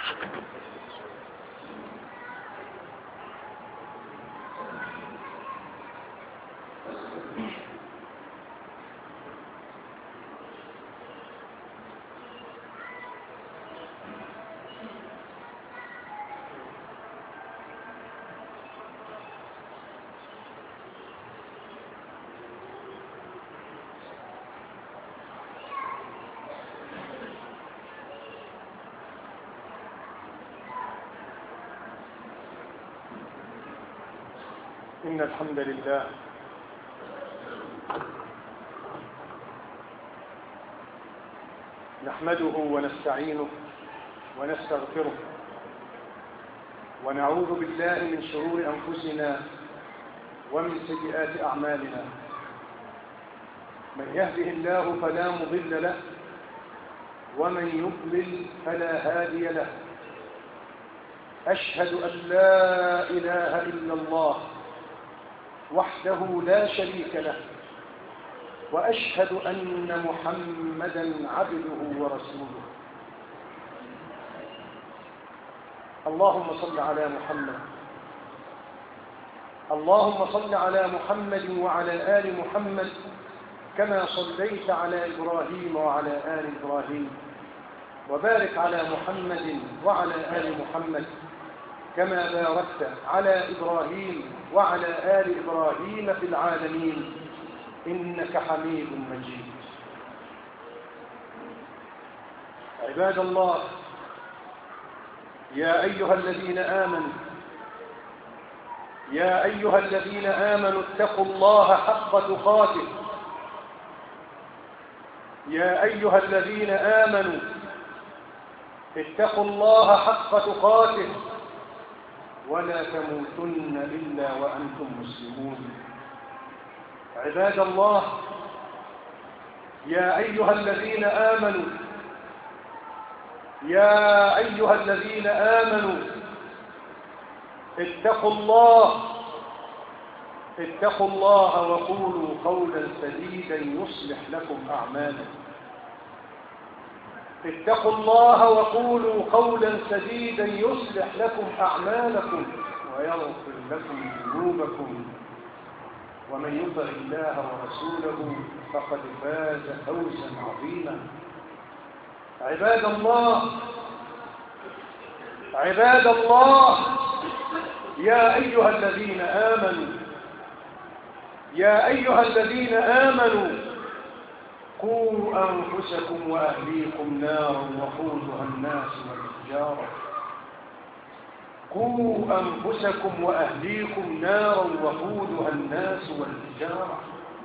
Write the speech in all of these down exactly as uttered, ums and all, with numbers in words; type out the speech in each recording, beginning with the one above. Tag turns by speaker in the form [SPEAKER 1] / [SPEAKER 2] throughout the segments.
[SPEAKER 1] إن الحمد لله نحمده ونستعينه ونستغفره ونعوذ بالله من شرور أنفسنا ومن سيئات أعمالنا. من يهده الله فلا مضل له ومن يضلل فلا هادي له. أشهد أن لا إله إلا الله وحده لا شريك له، وأشهد أن محمدًا عبده ورسوله. اللهم صل على محمد اللهم صل على محمد وعلى آل محمد كما صليت على إبراهيم وعلى آل إبراهيم، وبارك على محمد وعلى آل محمد كما باركت على إبراهيم وعلى آل إبراهيم في العالمين إنك حميد مجيد. عباد الله، يا أيها الذين آمنوا يا أيها الذين آمنوا اتقوا الله حق تقاته. يا أيها الذين آمنوا اتقوا الله حق تقاته ولا تموتن إلا وأنتم مسلمون. عباد الله، يا أيها الذين آمنوا يا أيها الذين آمنوا اتقوا الله اتقوا الله وقولوا قولا سديدا يصلح لكم أعمالكم. اتقوا الله وقولوا قولا سديدا يصلح لكم أعمالكم ويغفر لكم ذنوبكم، ومن يطع الله ورسوله فقد فاز فوزا عظيما. عباد الله عباد الله يا أيها الذين آمنوا يا أيها الذين آمنوا قوا أنفسكم وأهليكم نارا وقودها الناس والحجارة قوا أنفسكم وأهليكم نارا وقودها الناس والحجارة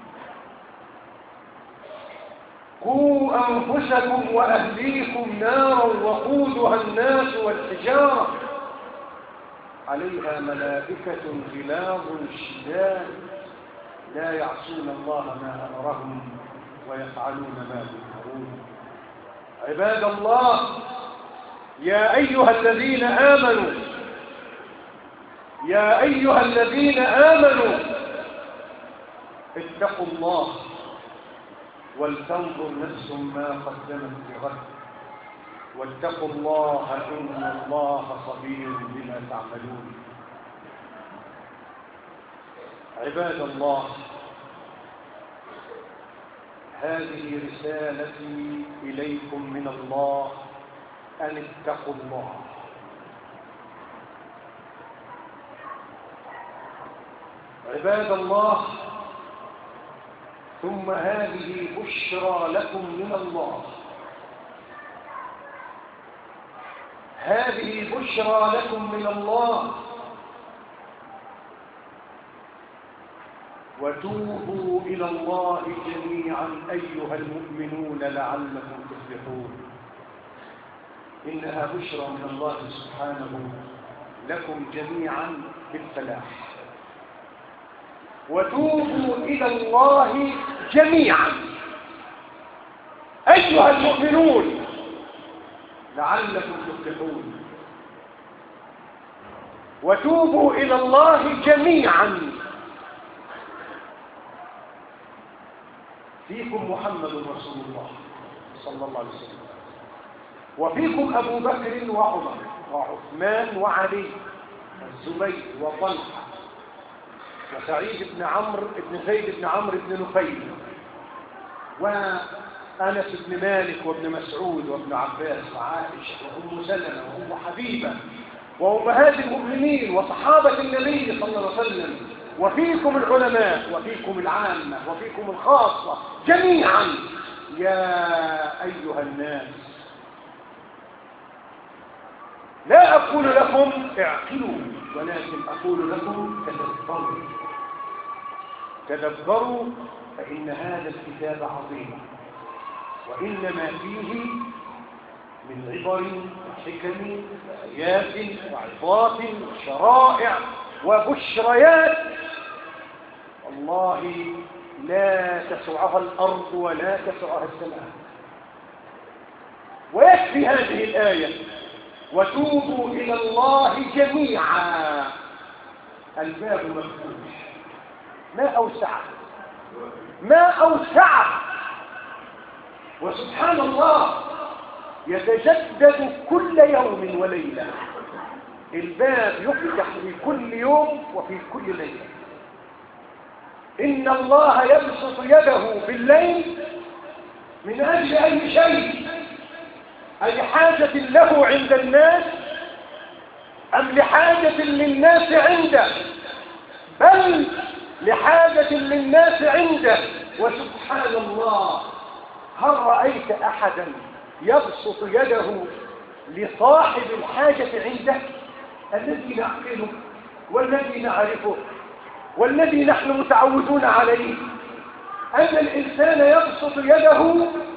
[SPEAKER 1] قوا أنفسكم وأهليكم نارا وقودها الناس والحجارة عليها ملائكة غلاظ شداد لا يعصون الله ما أمرهم ويفعلون ما يؤمرون. عباد الله، يا أيها الذين آمنوا يا أيها الذين آمنوا اتقوا الله ولتنظر نفس ما قدمت لغد واتقوا الله إن الله خبير بما تعملون. عباد الله، هذه رسالتي إليكم من الله أن اتقوا الله. عباد الله، ثم هذه بشرى لكم من الله هذه بشرى لكم من الله وتوبوا إلى الله جميعا أيها المؤمنون لعلكم تفلحون. إنها بشرى من الله سبحانه لكم جميعا بالفلاح. وتوبوا إلى الله جميعا أيها المؤمنون لعلكم تفلحون. وتوبوا إلى الله جميعا. فيكم محمد رسول الله صلى الله عليه وسلم، وفيكم أبو بكر وعمر وعثمان وعلي والزبير وطلحة وسعيد بن عمرو بن زيد بن عمرو بن نفيل وأنس بن مالك وابن مسعود وابن عباس وعائشة وأم سلمة وأم حبيبة وأمهات المؤمنين وصحابة النبي صلى الله عليه وسلم، وفيكم العلماء وفيكم العامة وفيكم الخاصة جميعا. يا أيها الناس، لا أقول لكم اعقلوا، ولكن أقول لكم تدبروا تدبروا فإن هذا الكتاب عظيم، وإنما فيه من عبر وحكم وآيات وعظات وشرائع وبشريات والله لا تسعها الأرض ولا تسعها السماء. ويكفي هذه الآية: وتوبوا إلى الله جميعا. الباب مفتوح، ما أوسعه ما أوسعه وسبحان الله يتجدد كل يوم وليلة. الباب يفتح في كل يوم وفي كل ليلة. إن الله يبسط يده بالليل من أجل أي شيء، أي حاجة له عند الناس أم لحاجة للناس عنده؟ بل لحاجة للناس عنده. وسبحان الله، هل رأيت أحدا يبسط يده لصاحب الحاجة عنده؟ الذي نعقله والذي نعرفه والذي نحن متعودون عليه أن الإنسان يبسط يده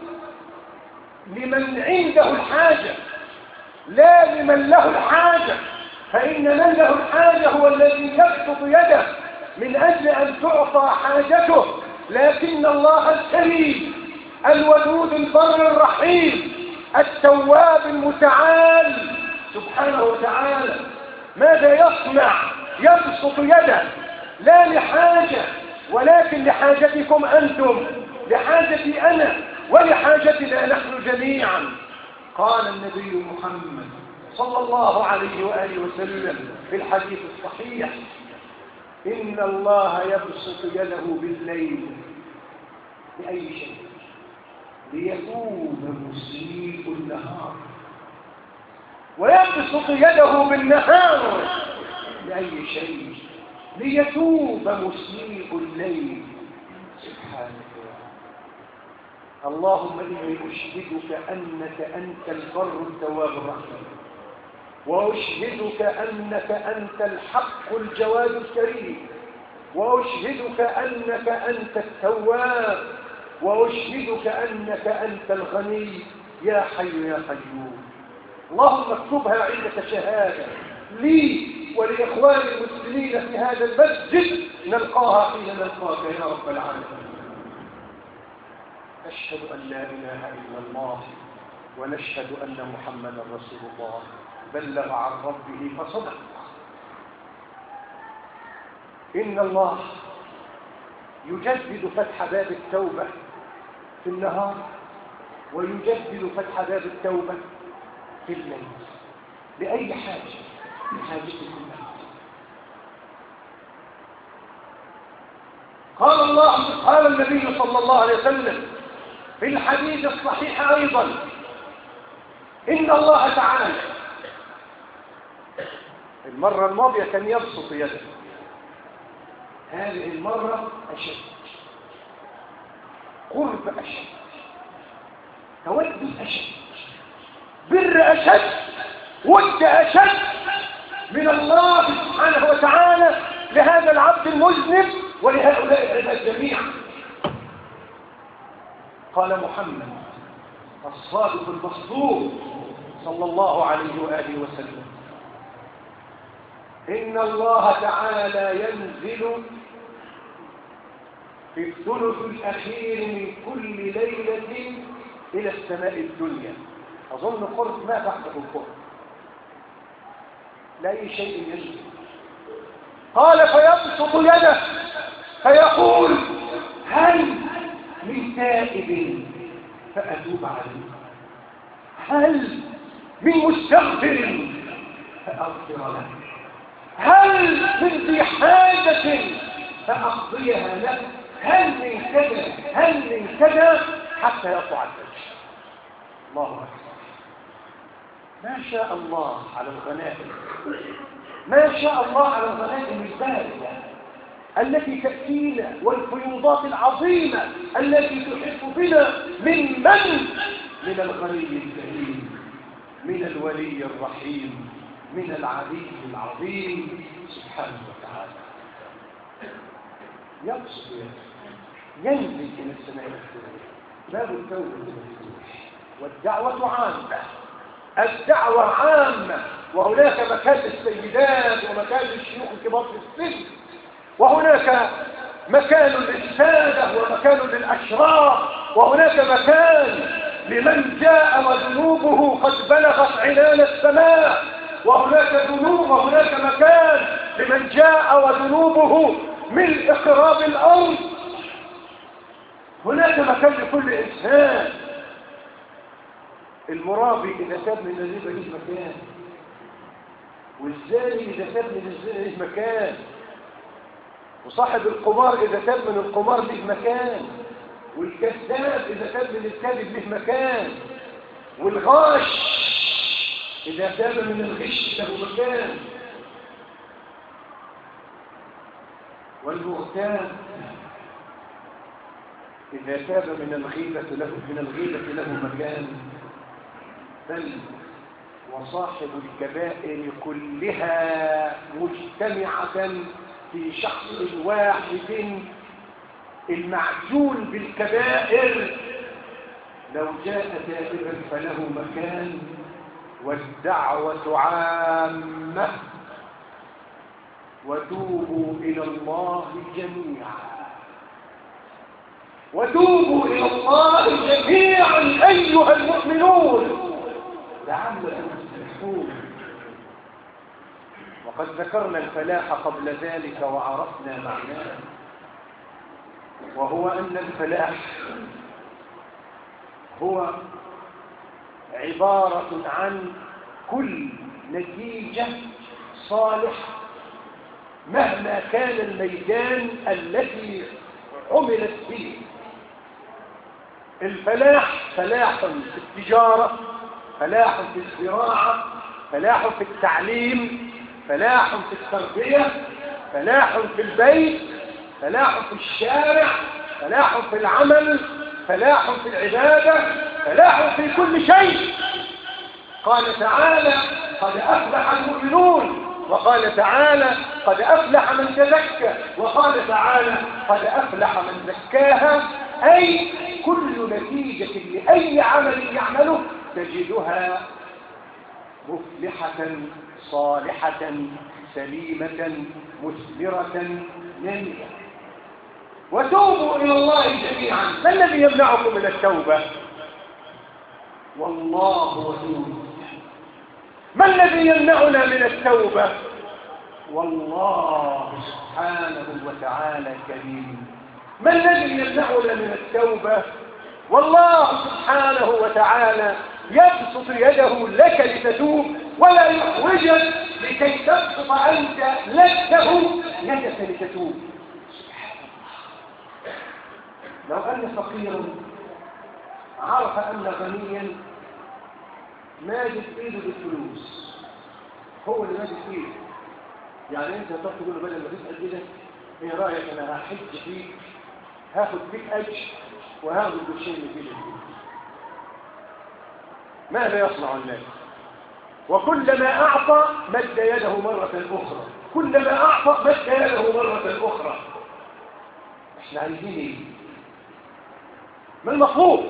[SPEAKER 1] لمن عنده الحاجة لا لمن له الحاجة، فإن من له الحاجة هو الذي يبسط يده من أجل أن تعطى حاجته. لكن الله الكريم الودود البر الرحيم التواب المتعال سبحانه وتعالى ماذا يصنع؟ يبسط يده لا لحاجة ولكن لحاجتكم أنتم، لحاجتي أنا ولحاجتنا نحن جميعا. قال النبي محمد صلى الله عليه وآله وسلم في الحديث الصحيح: إن الله يبسط يده بالليل لأي شيء؟ ليتوب مسيء النهار. ويبسط يده بالنهار لأي شيء؟ ليتوب مسيء الليل. سبحانك اللهم إني أشهدك أنك أنت البر التواب الرحيم، وأشهدك أنك أنت الحق الجواد الكريم، وأشهدك أنك أنت التواب، وأشهدك أنك أنت الغني يا حي يا قيوم. اللهم اكتبها عندك شهادة لي ولإخوان المسلمين في هذا المسجد نلقاها حين نلقاك يا رب العالمين. نشهد أن لا إله إلا الله ونشهد أن محمدا رسول الله بلغ عن ربه فصدق. إن الله يجدد فتح باب التوبة في النهار ويجدد فتح باب التوبة في الليل لأي حاجة لحاجتكم. قال الله قال النبي صلى الله عليه وسلم في الحديث الصحيح أيضا: إن الله تعالى، المرة الماضية كان يبسط يده، هذه المرة أشد، قرب أشد، تودد أشد، بر أشد، ود أشد من الله سبحانه وتعالى لهذا العبد المذنب ولهؤلاء العباد جميعا. قال محمد الصادق المصدوق صلى الله عليه وآله وسلم: إن الله تعالى ينزل في الثلث الأخير من كل ليلة إلى السماء الدنيا. أظن قرب ما بعده القرب، لا أي شيء ينزل. قال فيبسط يده فيقول: هل من تائب فأتوب عليه؟ هل من مستغفر فأغفر له، هل من ذي حاجة فأقضيها له، هل من كذا هل من كذا حتى يطلع الفجر. الله أكبر. ما شاء الله على الغنائم، ما شاء الله على الغنائم الباردة التي تأتينا، والفيوضات العظيمة التي تحيط بنا من من؟ من الغني الكريم، من الولي الرحيم، من العلي العظيم سبحانه وتعالى. يقصد ينزل إلى السماء الدنيا، باب التوبة مفتوح، والدعوة عامة، الدعوة عامة، وهناك مكان للسيدات ومكان للشيوخ الكبار في السن، وهناك مكان للسادة ومكان للأشراف، وهناك مكان لمن جاء وذنوبه قد بلغت عنان السماء، وهناك ذنوب وهناك مكان لمن جاء وذنوبه من اقراب الأرض. هناك مكان لكل إنسان. المرابي إذا تاب من الربا له مكان، والزاني إذا تاب من الزنا له مكان، وصاحب القمار إذا تاب من القمار له مكان، والكذاب إذا تاب من الكذب له مكان، والغاش إذا تاب من الغش له مكان، والمغتاب إذا تاب من الغيبة له من الغيبة له مكان، بل وصاحب الكبائر كلها مجتمعة في شخص واحد المعجون بالكبائر لو جاء تائبا فله مكان. والدعوة عامة، وتوبوا إلى الله جميعا، وتوبوا إلى الله جميعا أيها المؤمنون لعلكم تفلحون. وقد ذكرنا الفلاح قبل ذلك وعرفنا معناه، وهو أن الفلاح هو عبارة عن كل نتيجة صالحة مهما كان الميدان التي عملت فيه. الفلاح فلاح في التجارة، فلاح في الزراعة، فلاح في التعليم، فلاح في التربية، فلاح في البيت، فلاح في الشارع، فلاح في العمل، فلاح في العبادة، فلاح في كل شيء. قال تعالى قد أفلح المؤمنون، وقال تعالى قد أفلح من تزكى، وقال تعالى قد أفلح من زكاها. أي كل نتيجة لأي عمل يعمله تجدها مفلحة صالحة سليمة مثمرة نامية. وتوبوا إلى الله جميعا. ما الذي يمنعكم من التوبة؟ والله ودود. ما الذي يمنعنا من التوبة؟ والله سبحانه وتعالى كريم. ما الذي يمنعنا من التوبة؟ والله سبحانه وتعالى يبسط يده لك لتتوب ولا يحوجك لكي تبسط أنت لته يدك لتتوب. لو أن فقيرا عرف أن غنيا ماجد إيده بالفلوس، هو اللي ماجد إيده، يعني أنت هتروح تقول له بدل ما تسأل إيدك إيه رأيك أنا هحج فيك، هاخد فيك أجر وهاخد بالشيء اللي فيه الفلوس. ماذا يصنع الناس؟ وكلما أعطى مد يده مرة أخرى، كلما أعطى مد يده مرة أخرى. إحنا عايزين إيه؟ ما المطلوب؟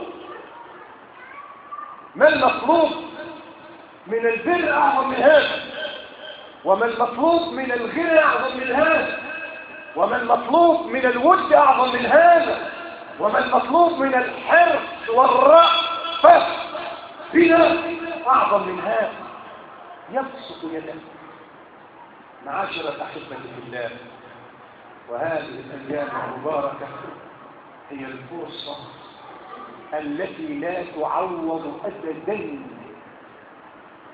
[SPEAKER 1] ما المطلوب من البر أعظم من هذا؟ وما المطلوب من الغنى أعظم من هذا؟ وما المطلوب من الود أعظم من هذا؟ وما المطلوب من الحرص والرأفة بنا أعظم من هذا؟ يبسط يده. معاشرة أحبة الله، وهذه الأيام المباركة هي الفرصة التي لا تعوض أبدا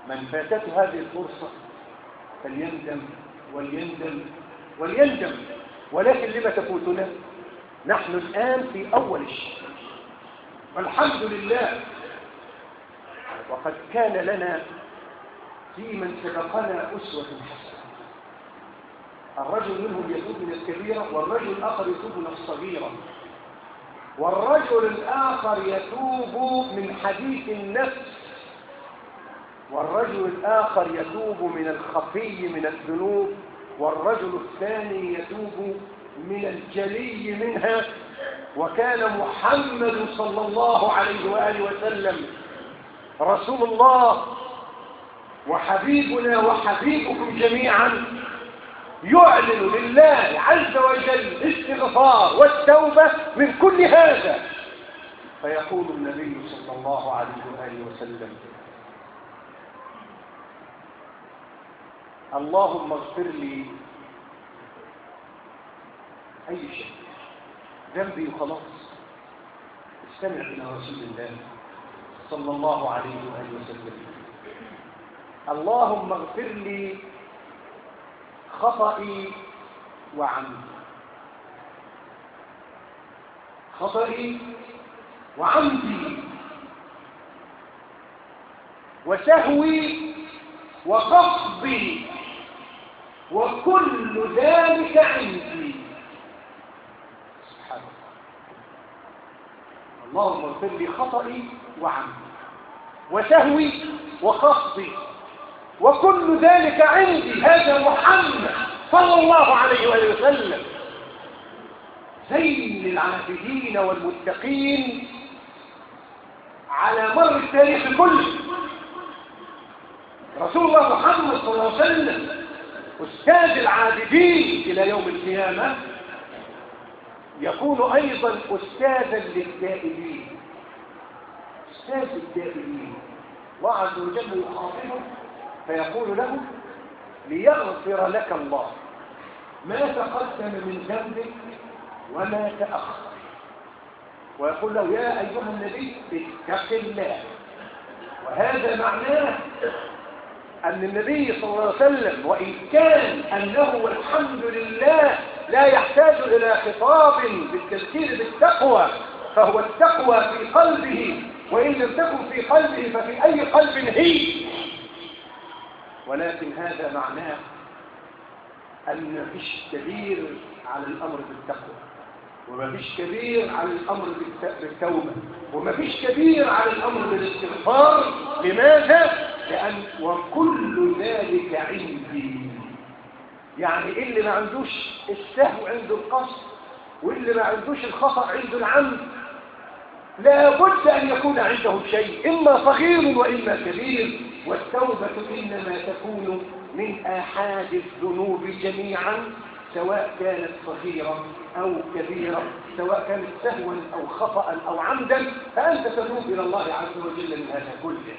[SPEAKER 1] من فاتته هذه الفرصة فليندم وليندم وليندم. ولكن لما تفوتنا؟ نحن الآن في أول الشيء والحمد لله. وقد كان لنا في من سبقنا أسوة حسنة. الرجل منهم يتوب من الكبيرة، والرجل الآخر يتوب من الصغيرة، والرجل الآخر يتوب من حديث النفس، والرجل الآخر يتوب من الخفي من الذنوب، والرجل الثاني يتوب من الجلي منها. وكان محمد صلى الله عليه وآله وسلم رسول الله وحبيبنا وحبيبكم جميعا يعلن لله عز وجل الاستغفار والتوبة من كل هذا. فيقول النبي صلى الله عليه وآله وسلم: اللهم اغفر لي أي شيء، ذنبي وخلاص. استمع إلى رسول الله صلى الله عليه وآله وسلم: اللهم اغفر لي خطئي وعمدي، خطئي وعمدي وسهوي وقصدي وكل ذلك عندي. سبحان الله. اللهم اغفر لي خطئي وعمدي وسهوي وقصدي وكل ذلك عندي. هذا محمد صلى الله عليه وآله وسلم زين العابدين والمتقين على مر التاريخ كله. رسول الله محمد صلى الله عليه وسلم أستاذ العابدين إلى يوم القيامة، يكون أيضا أستاذا للتائبين، أستاذ التائبين. الله عز وجل يخاطبه فيقول له: ليغفر لك الله ما تقدم من ذنبك وما تأخر. ويقول له: يا أيها النبي اتق الله. وهذا معناه أن النبي صلى الله عليه وسلم وإن كان أنه والحمد لله لا يحتاج إلى خطاب بالتذكير بالتقوى، فهو التقوى في قلبه، وإن لم تكن في قلبه ففي أي قلب هي. ولكن هذا معناه أن ما فيش كبير على الأمر بالتقوى، وما فيش كبير على الأمر بالتوبة، وما فيش كبير على الأمر بالاستغفار. لماذا؟ لأن وكل ذلك عندي. يعني اللي ما عندوش السهو عنده القصد، واللي ما عندوش الخطأ عنده العمد، لا بد أن يكون عنده شيء، إما صغير وإما كبير. والتوبة إنما تكون من آحاد الذنوب جميعا، سواء كانت صغيرة أو كبيرة، سواء كانت سهوا أو خطأ أو عمدا، فأنت تتوب إلى الله عز وجل من هذا كله.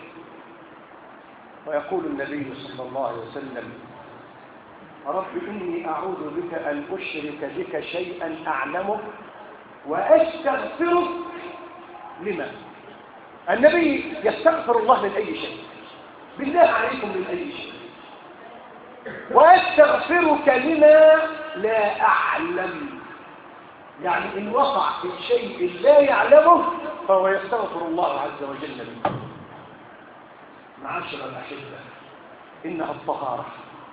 [SPEAKER 1] ويقول النبي صلى الله عليه وسلم: رب إني أعوذ بك أن أشرك بك شيئا أعلمه وأستغفرك لما. النبي يستغفر الله من أي شيء، بالله عليكم من أي شيء. وأستغفرك لما لا أعلم، يعني إن وقع في شيء لا يعلمه فهو يستغفر الله عز وجل منه. معاشر الأحبة، إنها الطهارة.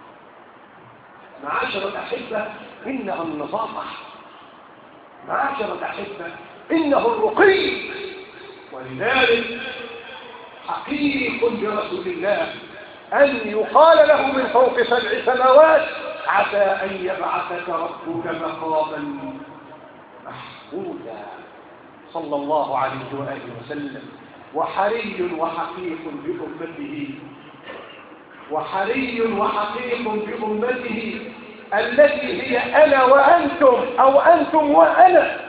[SPEAKER 1] معاشر الأحبة، إنها النظافة. معاشر الأحبة، إنه الرقي. ولذلك حقيق برسول الله أن يقال له من فوق سبع سماوات: عسى أن يبعثك ربك مقاما محمودا، صلى الله عليه وآله وسلم. وحري وحقيق بأمته، وحري وحقيق بأمته التي هي أنا وأنتم، أو أنتم وأنا.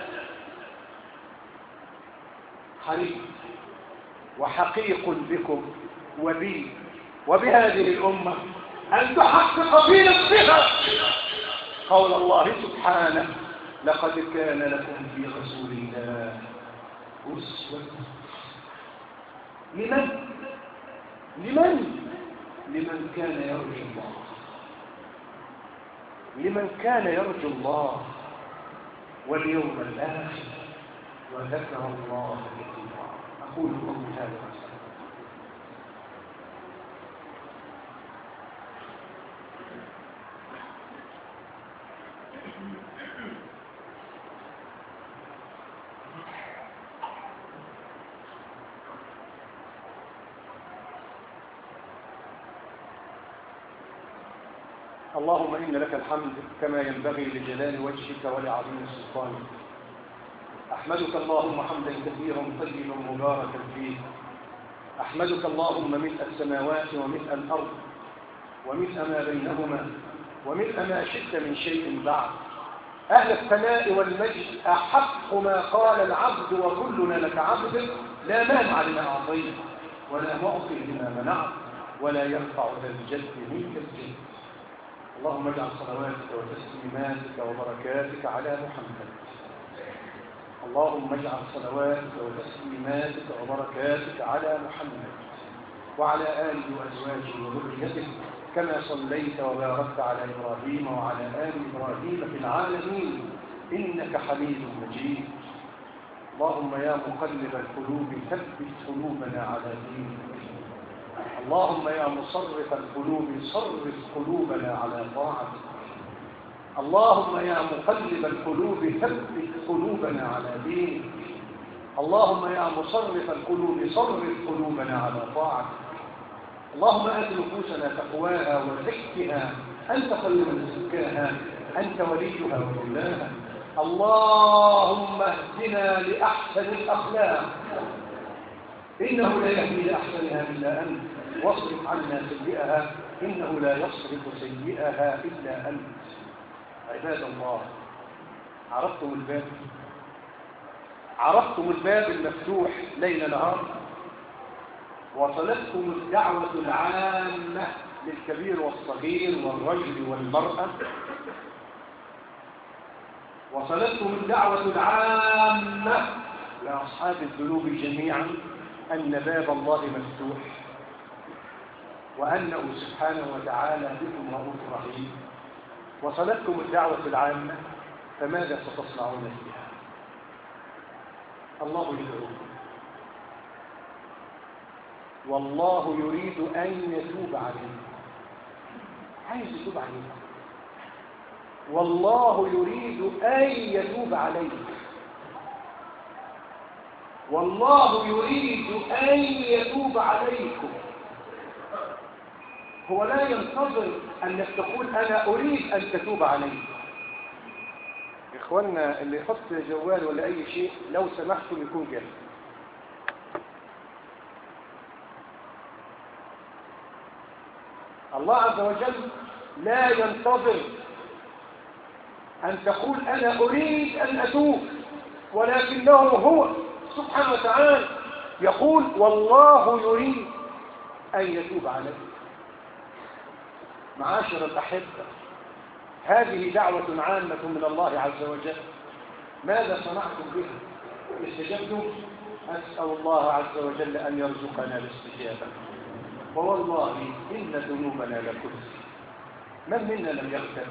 [SPEAKER 1] حري وحقيق بكم وبي وبهذه الأمة أن تحقق في نفسها قول الله سبحانه: لقد كان لكم في رسول الله أسوة. لمن؟ لمن؟ لمن كان يرجو الله، لمن كان يرجو الله واليوم الآخر وذكر الله كثيرا. أقول قولي هذا. اللهم إن لك الحمد كما ينبغي لجلال وجهك ولعظيم سلطانك. أحمدك اللهم حمدا كثيرا طيبا مباركا فيه. أحمدك اللهم ملء السماوات وملء الأرض وملء ما بينهما وملء ما شئت من شيء بعد. أهل الثناء والمجد أحق ما قال العبد وكلنا لك عبد، لا مانع لما أعطيت ولا معطي لما منعت ولا ينفع ذا الجد منك الجد. اللهم اجعل صلواتك وتسليماتك وبركاتك على محمد. اللهم اجعل صلواتك وتسليماتك وبركاتك على محمد وعلى آله وأزواجه وذريته كما صليت وباركت على إبراهيم وعلى آل إبراهيم في العالمين إنك حميد مجيد. اللهم يا مقلب القلوب ثبت قلوبنا على دينك. اللهم يا مصرف القلوب صرف قلوبنا على طاعتك. اللهم يا مقلب القلوب ثبت قلوبنا على دينك. اللهم يا مصرف القلوب صرف قلوبنا على طاعتك. اللهم آت نفوسنا تقواها وزكها أنت خير من زكاها أنت وليها ومولاها. اللهم اهدنا لأحسن الأخلاق إنه لا يهدي لأحسنها إلا أنت، واصرف عنا سيئها إنه لا يصرف سيئها إلا أنت. عباد الله، عرفتم الباب؟ عرفتم الباب المفتوح ليل نهار؟ وصلتكم الدعوة العامة للكبير والصغير والرجل والمرأة؟ وصلتكم الدعوة العامة لأصحاب الذنوب جميعا أن باب الله مفتوح وأنه سبحانه وتعالى بكم رؤوف رحيم؟ وصلتكم الدعوة العامة، فماذا ستصنعون فيها؟ الله يدعوكم، والله يريد أن يتوب عليكم. عايز يتوب عليكم، والله يريد أن يتوب عليكم، والله يريد أن يتوب عليكم. هو لا ينتظر أنك تقول أنا أريد أن تتوب علي. إخواننا اللي يحط جوال ولا أي شيء لو سمحتم يكون جاهز. الله عز وجل لا ينتظر أن تقول أنا أريد أن أتوب، ولكنه هو سبحانه وتعالى يقول والله يريد أن يتوب عليك. معاشر الأحبة، هذه دعوة عامة من الله عز وجل. ماذا صنعتم بها؟ استجبتم؟ أسأل الله عز وجل أن يرزقنا الاستجابة. ووالله إن ذنوبنا لكثر، من منا لم يغتب؟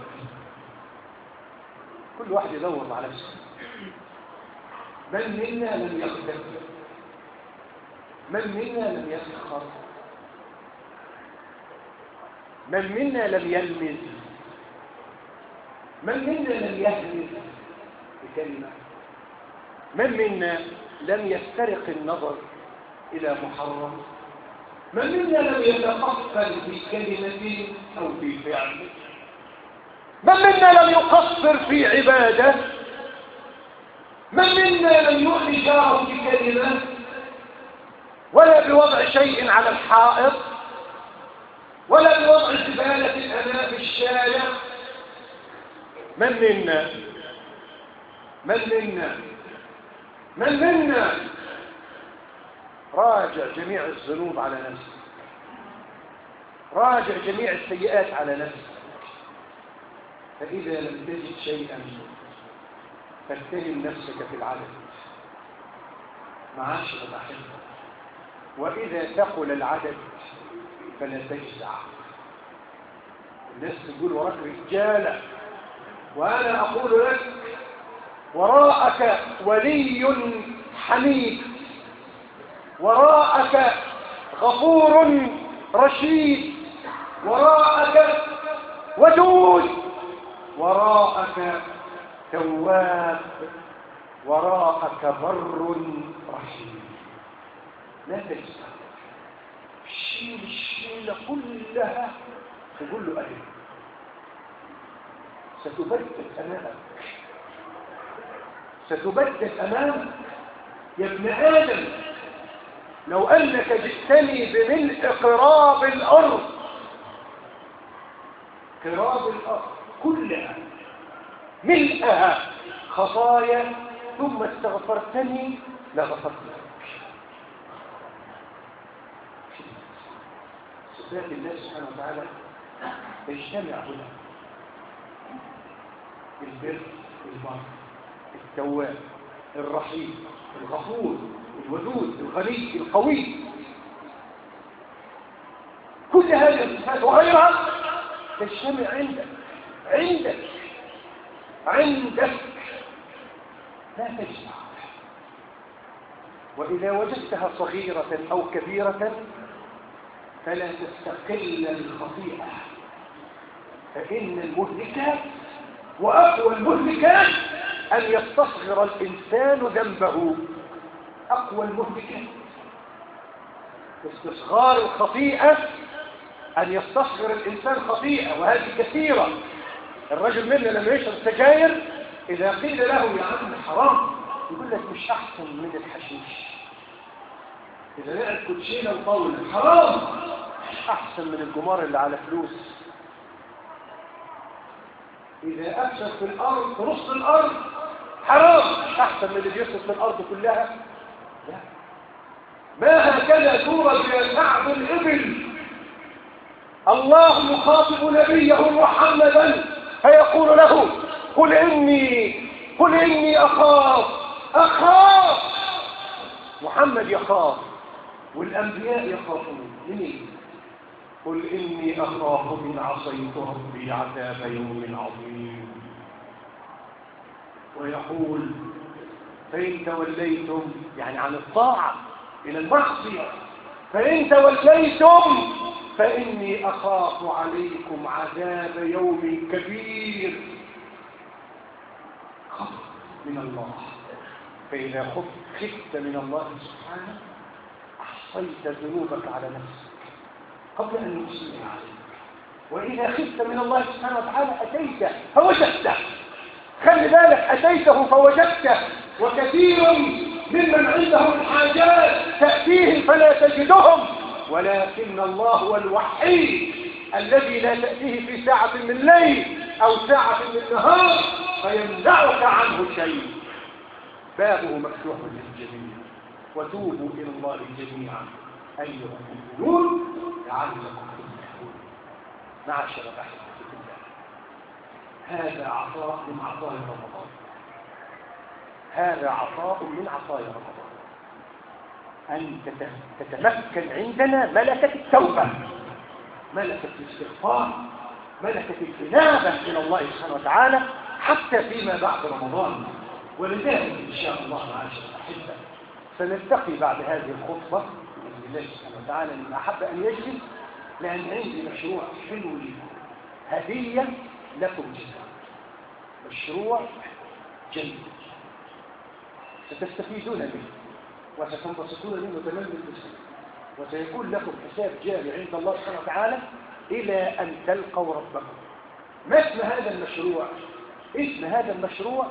[SPEAKER 1] كل واحد يدور مع نفسه. من منا لم يغتب؟ من منا لم يسخر؟ من منا لم يلمز؟ من منا لم يهمز بكلمة؟ من منا لم يسترق النظر إلى محرم؟ من منا لم يتقصر في كلمة أو في فعل؟ من منا لم يقصر في عبادة؟ من منا لم يؤذي جاره بكلمة ولا بوضع شيء على الحائط ولا بوضع زبالة أمام الشارع؟ من منا من منا من منا راجع جميع الذنوب على نفسك، راجع جميع السيئات على نفسك، فإذا لم تجد شيئا فاتهم نفسك في العدد. معاشر الأحبة، وإذا ثقل العدد فلا تجزع. الناس تقول وراك رجالة، وأنا أقول لك وراءك ولي حميد، وراءك غفور رشيد، وراءك ودود، وراءك تواب، وراءك بر رحيم. لا تجزع، شيل الشيلة كلها تقول له أهل ستبدد أمامك، ستبدد أمامك يا ابن آدم. لو أنك جئتني بملء قراب الأرض، قراب الأرض كلها ملئها خطايا ثم استغفرتني لغفرت لك. صفات الله سبحانه وتعالى تجتمع هنا: البر، البر، التواب، الرحيم، الغفور، الودود، الغني، القوي. كل هذه الصفات وغيرها تجتمع عندك عندك عندك لا تجمع. وإذا وجدتها صغيرة أو كبيرة فلا تستقل الخطيئة، فإن المهلكات وأقوى المهلكات أن يستصغر الإنسان ذنبه. أقوى المهلكات استصغار الخطيئة، أن يستصغر الإنسان خطيئة، وهذه كثيرة. الرجل منا لما يشرب سجاير إذا قيل له يا عم حرام يقول لك مش أحسن من الحشيش. إذا لقى الكوتشينة وطاولة حرام مش أحسن من الجمار اللي على فلوس. إذا أفسد في الأرض نص الأرض حرام مش أحسن من اللي بيفسد في الأرض كلها. لا، ما هكذا تورد يا كعب الإبل. الله يخاطب نبيه محمدا فيقول له قل إني قل إني أخاف أخاف. محمد يخاف والأنبياء يخافون. لمين؟ قل إني أخاف إن عصيت ربي عذاب يوم عظيم. ويقول فإن توليتم يعني عن الطاعة إلى المعصية، فإن توليتم فإني أخاف عليكم عذاب يوم كبير. خف من الله، فإذا خفت من الله سبحانه أحصيت ذنوبك على نفسك قبل أن يحصيها عليك. وإذا خفت من الله سبحانه وتعالى أتيته فوجدته. خلي بالك، أتيته فوجدته. وكثير ممن عندهم حاجات تأتيهم فلا تجدهم، ولكن الله هو الوحيد الذي لا تأتيه في ساعة من الليل أو ساعة من النهار فيمنعك عنه شيء. بابه مفتوح للجميع، وتوبوا إلى الله جميعا أيها المؤمنون لعلكم تفلحون. معاشر أحبتي بالله، هذا عطاء من عطايا رمضان. هذا عطاء من عطايا رمضان، أن تتمكن عندنا ملكة التوبة، ملكة الاستغفار، ملكة الإنابة إلى الله سبحانه وتعالى حتى فيما بعد رمضان. ولذلك إن شاء الله معاشر الأحبة سنلتقي بعد هذه الخطبة بإذن الله سبحانه وتعالى لمن أحب أن يجلس، لأن عندي مشروع حلو لكم، هدية لكم جدا، مشروع جيد ستستفيدون منه وستنبسطون منه تمام البسط، وسيكون لكم حساب جاري عند الله سبحانه وتعالى إلى أن تلقوا ربكم. ما اسم هذا المشروع؟ اسم هذا المشروع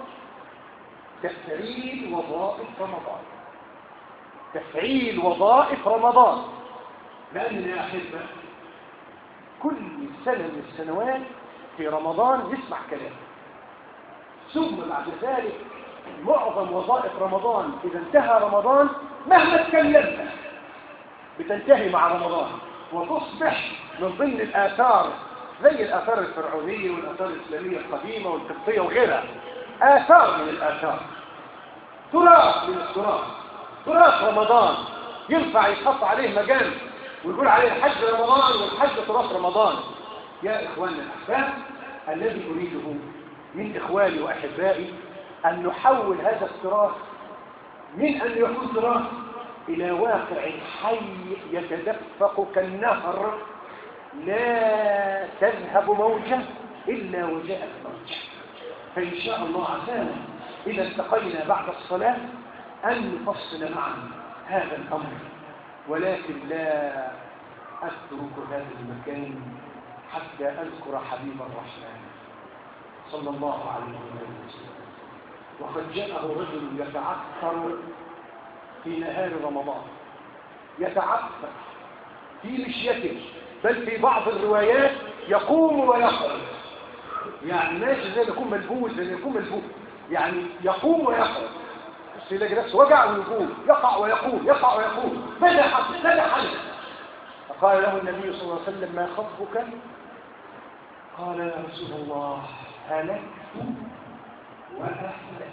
[SPEAKER 1] تفعيل وظائف رمضان. تفعيل وظائف رمضان. لأننا يا أحبة كل سنة من السنوات في رمضان نسمع كلام، ثم بعد ذلك معظم وظائف رمضان إذا انتهى رمضان مهما تكلمنا بتنتهي مع رمضان وتصبح من ضمن الآثار زي الآثار الفرعونية والآثار الإسلامية القديمة والقبطية وغيرها، آثار من الآثار، تراث من التراث، تراث رمضان ينفع يتحط عليه مجال ويقول عليه الحج رمضان والحج تراث رمضان. يا إخواننا الأحباب، الذي أريده من إخواني وأحبائي أن نحول هذا التراث من أن يكون تراث إلى واقع حي يتدفق كالنهر لا تذهب موجة إلا وجاءت موجة. فإن شاء الله عسانا إذا التقينا بعد الصلاة أن نفصل معا هذا الأمر، ولكن لا أترك هذا المكان حتى أذكر حبيب الرحمن صلى الله عليه وسلم. وقد جاءه رجل يتعثر في نهار رمضان، يتعثر في مشيته، بل في بعض الروايات يقوم ويقعد، يعني ماشي زي ما يكون ملبوس، زي ما يكون ملبوس، يعني يقوم ويقعد، بس يلاقي نفسه وجع ويقوم، يقع ويقوم، يقع ويقوم. ماذا حدث؟ ماذا حدث؟ فقال له النبي صلى الله عليه وسلم: ما خطبك؟ قال: يا رسول الله هلكت وأهلكت.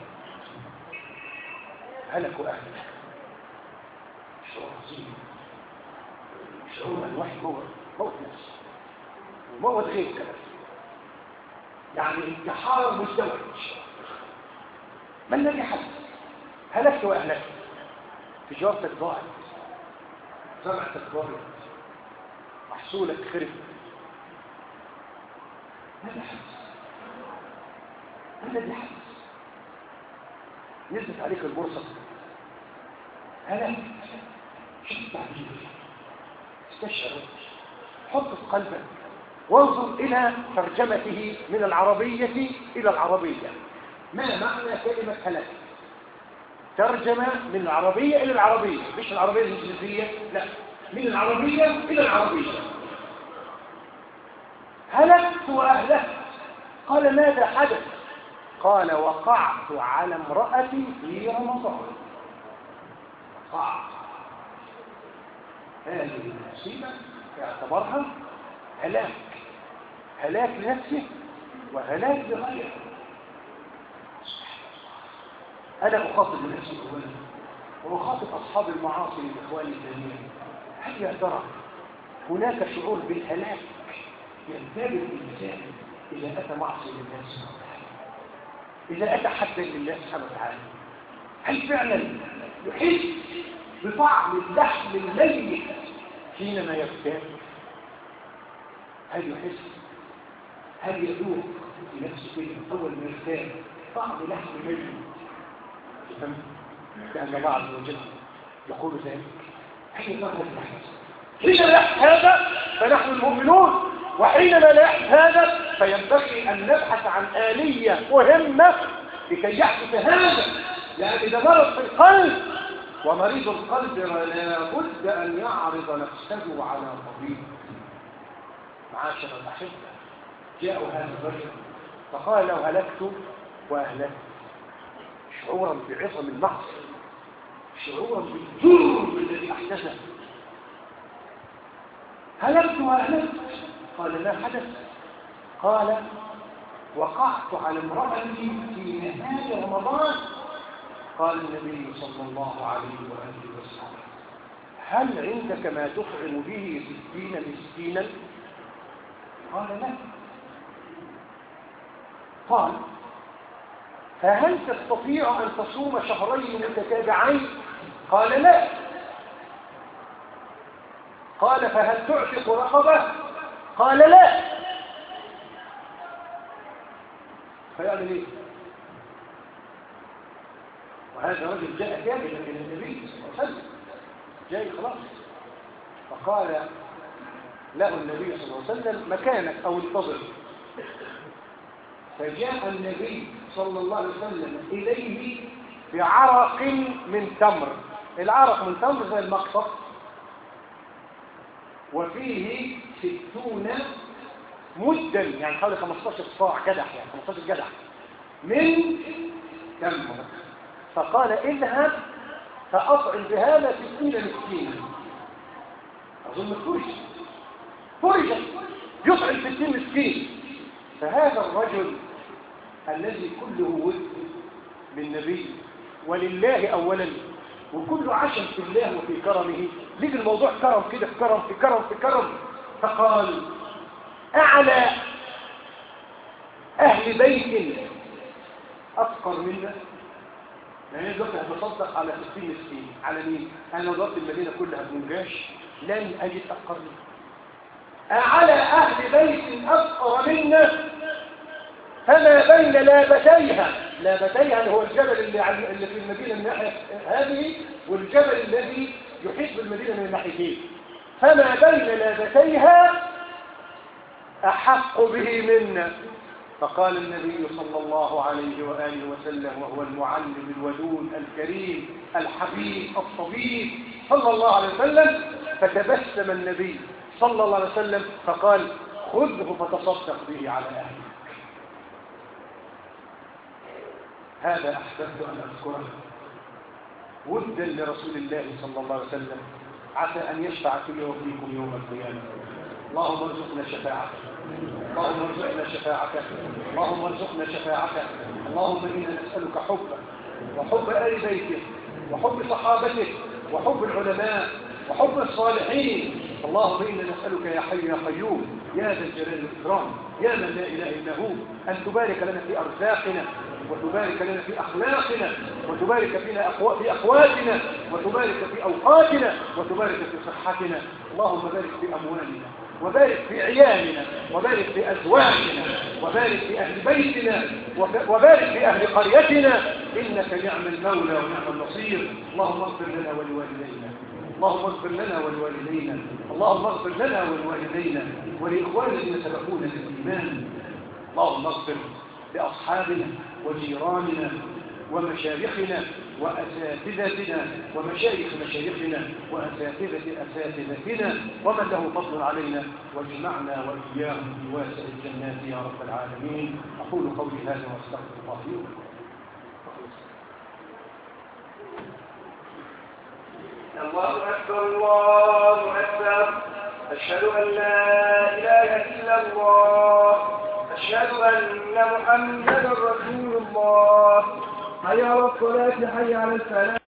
[SPEAKER 1] هلك وأهلك، شعور عظيم، شعور أن واحد موت موت نفسه وموت غير كذا، يعني انتحار مزدوج. ما الذي حدث؟ هلكت وأهلكت. تجارتك ضاعت، زرعتك ضاعت، محصولك خرب. ماذا حدث؟ ما الذي حدث؟ نزلت عليك البورصة، هلكت. شوف التعبير، استشعر، حط في قلبك وانظر إلى ترجمته من العربية إلى العربية. ما معنى كلمة هلك؟ ترجمة من العربية إلى العربية، مش العربية الإنجليزية، لا، من العربية إلى العربية. هلكت وأهلكت. قال: ماذا حدث؟ قال: وقعت على امرأتي في رمضان. وقعت. هذه المصيبة اعتبرها هلاك، هلاك لنفسه وهلاك لغيره. أنا أخاطب نفسي أولا وأخاطب أصحاب المعاصي من إخواني الجميعين. هل يا ترى هناك شعور بالهلاك ينتابه الإنسان إذا أتى معصية لله سبحانه وتعالى، إذا أتى حدا لله سبحانه وتعالى؟ هل فعلا يحس بطعم اللحم الميت حينما يغتاب؟ هل يحس؟ هل يذوق في نفسه كده أول ما يغتاب طعم لحم ميت؟ لأن الله عز وجل يقول ذلك. حين نقول حين لا يحدث هذا فنحن المؤمنون، وحينما لا يحدث هذا فينبغي أن نبحث عن آلية مهمة لكي يحدث هذا. لأن إذا مرض في القلب، ومريض القلب لا بد أن يعرض نفسه على طبيب. معاشر الأحبة، جاءوا هذا الرجل فقال له: هلكت وأهلكت، شعورا بعظم المعصية، شعورا بالجرم الذي احدثه. هلكت وأهلكت. قال: ما حدث؟ قال: وقعت على امرأتي في نهاية رمضان. قال النبي صلى الله عليه وآله وسلم: هل عندك ما تطعم به ستين مسكينا؟ قال: لا. قال: فهل تستطيع أن تصوم شهرين متتابعين؟ قال: لا. قال: فهل تعتق رقبة؟ قال: لا. فيعمل ايه؟ وهذا رجل جاء كاملا الى النبي صلى الله عليه وسلم، جاي خلاص. فقال له النبي صلى الله عليه وسلم: مكانك او انتظر. فجاء النبي صلى الله عليه وسلم إليه بعرق من تمر. العرق من تمر زي المقصف، وفيه ستون مدا، يعني حوالي خمستاشر صاع جدح، يعني خمستاشر جدح من تمر. فقال: اذهب فأطعم بهذا ستين مسكينا. أظن فرج فرج يطعم ستين مسكين. فهذا الرجل الذي كله ود بالنبي ولله أولا، وكل عشم في الله وفي كرمه، ليجي الموضوع كرم كده، في كرم في كرم في كرم. فقال أعلى أهل بيت أفقر منا. يعني دلوقتي هتصدق على ستين مسكين، على مين؟ أنا لو ضربت المدينة كلها بمنجاش لن أجد أفقر منا. أعلى أهل بيت أفقر منا فما بين لابتيها، لابتيها اللي هو الجبل اللي, اللي في المدينة من ناحية هذه، والجبل الذي يحيط بالمدينة من الناحيتين، فما بين لابتيها أحق به منا. فقال النبي صلى الله عليه وآله وسلم وهو المعلم الودود الكريم الحبيب الطبيب صلى الله عليه وسلم، فتبسم النبي صلى الله عليه وسلم فقال خذه فتصدق به على أهلك. هذا أحببت أن أذكره ودا لرسول الله صلى الله عليه وسلم، عسى أن يشفع في وفيكم يوم القيامة. اللهم ارزقنا شفاعتك، اللهم ارزقنا شفاعتك، اللهم ارزقنا شفاعتك. اللهم إنا نسألك حبك وحب آل بيتك وحب صحابتك وحب العلماء وحب الصالحين. اللهم إنا نسألك يا حي يا قيوم يا ذا الجلال والإكرام يا من لا إله إلا هو أن تبارك لنا في أرزاقنا، وتبارك لنا في أخلاقنا، وتبارك فينا أقو... في أقواتنا، وتبارك في أوقاتنا، وتبارك في صحتنا. اللهم بارك في أموالنا، وبارك في عيالنا، وبارك في أزواجنا، وبارك في أهل بيتنا، وبارك في أهل قريتنا، إنك نعم المولى ونعم النصير. اللهم اغفر لنا ولوالدينا، اللهم اغفر لنا ولوالدينا، اللهم اغفر لنا ولوالدينا ولإخواننا الذين سبقونا بالإيمان. اللهم اغفر لأصحابنا وجيراننا ومشايخنا وأساتذتنا ومشايخ مشايخنا وأساتذة أساتذتنا ومن له فضل علينا، واجمعنا وإياهم في واسع الجنات يا رب العالمين. أقول قولي هذا واستغفر الله لي.
[SPEAKER 2] الله أكبر الله أكبر، أشهد أن لا إله إلا الله، أشهد أن محمدا رسول الله. حي على الصلاة، حي على الفلاح.